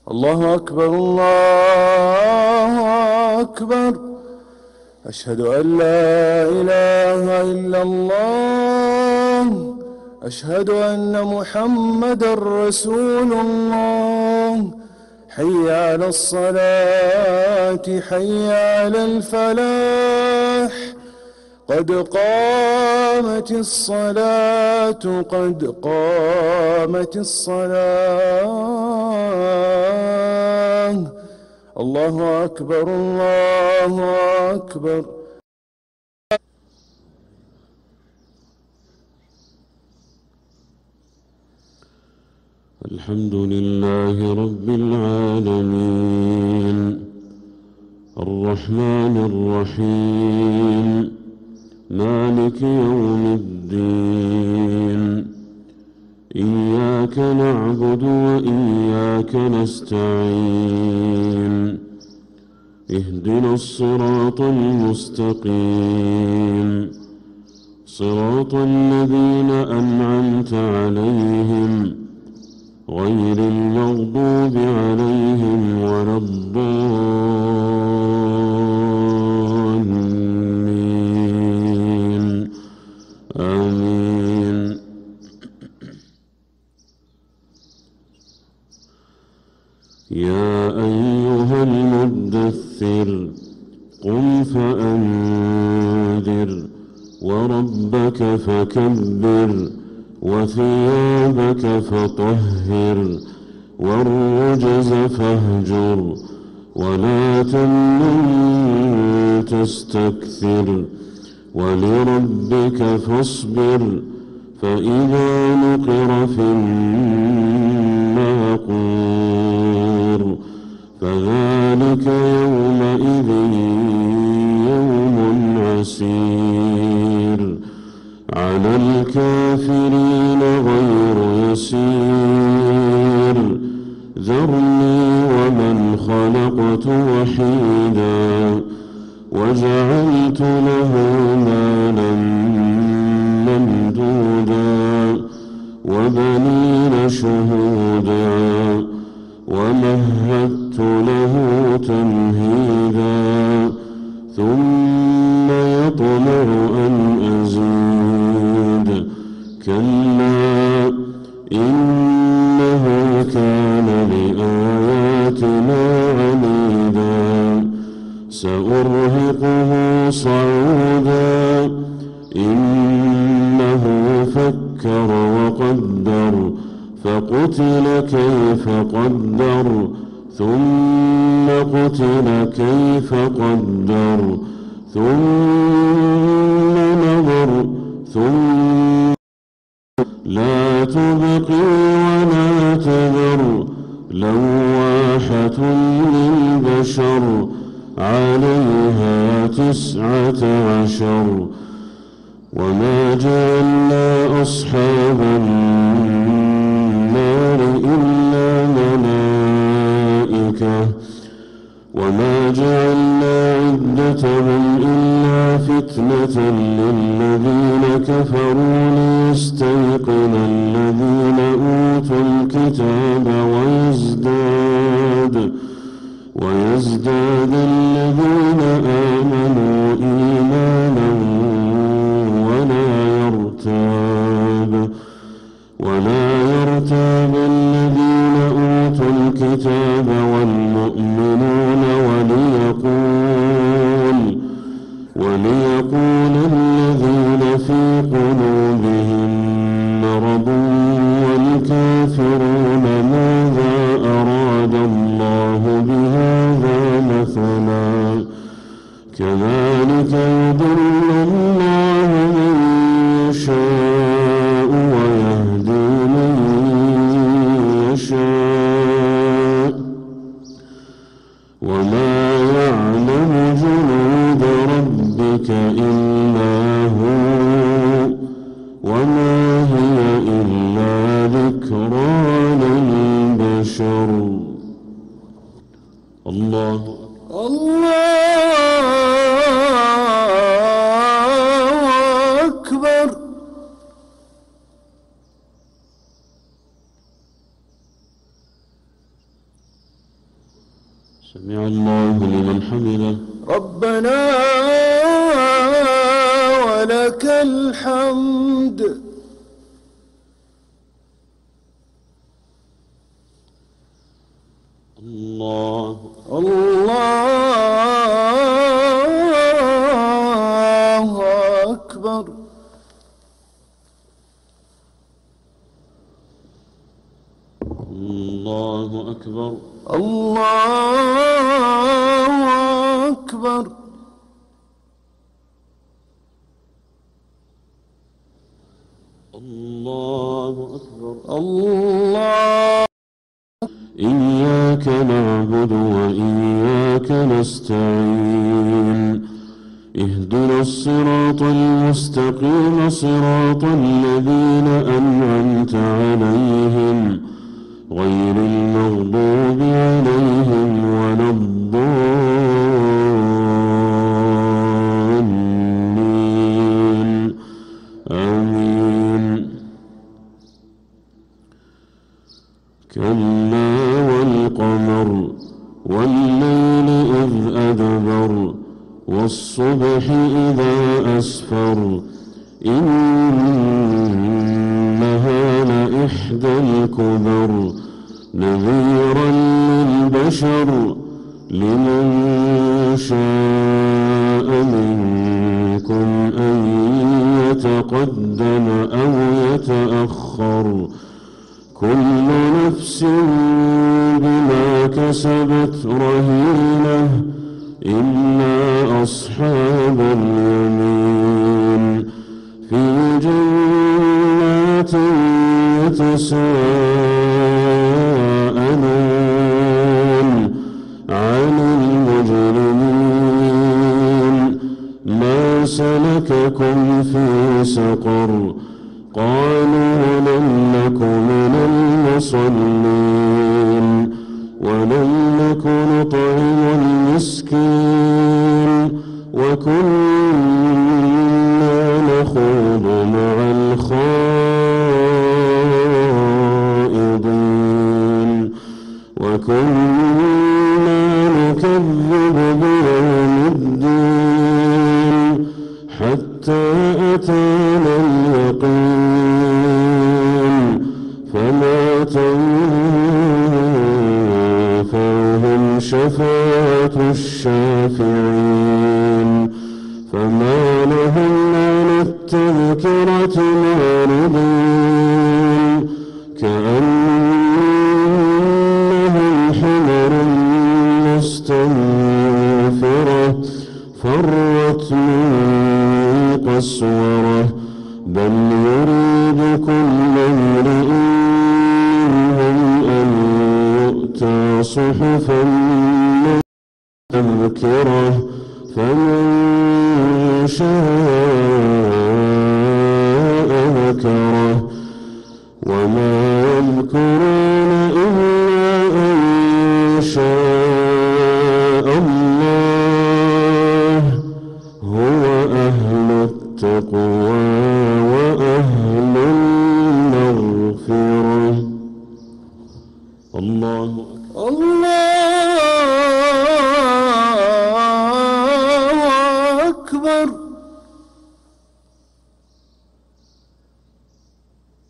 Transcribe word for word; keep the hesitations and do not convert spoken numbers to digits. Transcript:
الله أكبر الله أكبر. أشهد أن لا إله إلا الله. أشهد أن محمدا رسول الله. حي على الصلاة حي على الفلاح. قد قامت الصلاة قد قامت الصلاة. الله أكبر الله أكبر. الحمد لله رب العالمين الرحمن الرحيم مالك يوم الدين. إياك نعبد وإياك نستعين. اهدنا الصراط المستقيم صراط الذين أنعمت عليهم غير المغضوب عليهم ولا الضالين آمين. يا أيها المدثر قم فأنذر وربك فكبر وثيابك فطهر والرجز فاهجر ولا تمنن تستكثر ولربك فاصبر فإذا نقر في الناقور فذلك يومئذ يوم عسير على الكافرين غير يسير. ذرني ومن خلقت وحيدا وجعلت له مالا ممدودا وبنين شهودا ومهدت له تمهيدا ثم يطمع أن أزيد كلا إنه كان لآياتنا عنيدا سأرهقه صعودا إنه فكر وقدر فقتل كيف قدر ثم قتل كيف قدر ثم نظر ثم لا تبقي ولا تذر لواحة للبشر عليها تسعة عشر. وما جعلنا أصحاب النار إلا ملائكة وما جعلنا عدتهم إلا فتنة للذين كفروا ليستيقن الذين أوتوا الكتاب ويزداد ويزداد الذين آمنوا إيمانا ولا يرتاب ولا يرتاب الذين أوتوا الكتاب والمؤمنون وليقول وليقول الذين في قلوبهم مرض والكافرون ماذا أراد الله بهذا مثلا كذلك يضل الله من يشاء ويهدي من يشاء وما يعلم جنود ربك إلا هو وما هي إلا ذكرى للبشر. الله الله أكبر. سمع الله لمن حمده. ربنا ولك الحمد. الله الله أكبر. الله أكبر. الله أكبر. الله أكبر. الله. إياك نعبد وإياك نستعين. اهدنا الصراط المستقيم صراط الذين أنعمت عليهم غير المغضوب عليهم ولا الضالين. آمين. كلا والقمر والليل إذ أدبر والصبح إذا أسفر إنها لإحدى الكبر نذيرا للبشر لمن شاء منكم أن يتقدم أو يتأخر كل نفس بما كسبت رهينة إلا أصحاب اليمين في جنات يتساءلون عن المجرمين ما سلككم في سقر قالوا لم نك من المصلين ولم نك نطعم المسكين وكنا نخوض مع الخائضين وكنا نكذب بيوم الدين حتى أتانا اليقين فما تنفعهم شفاعة الشافعين فما لهم عن التذكرة معرضين كأنهم حمر مستنفرة فرت من قسورة بل يريد كل امرئ منهم أن يؤتى صحفا تذكرة فمن شاء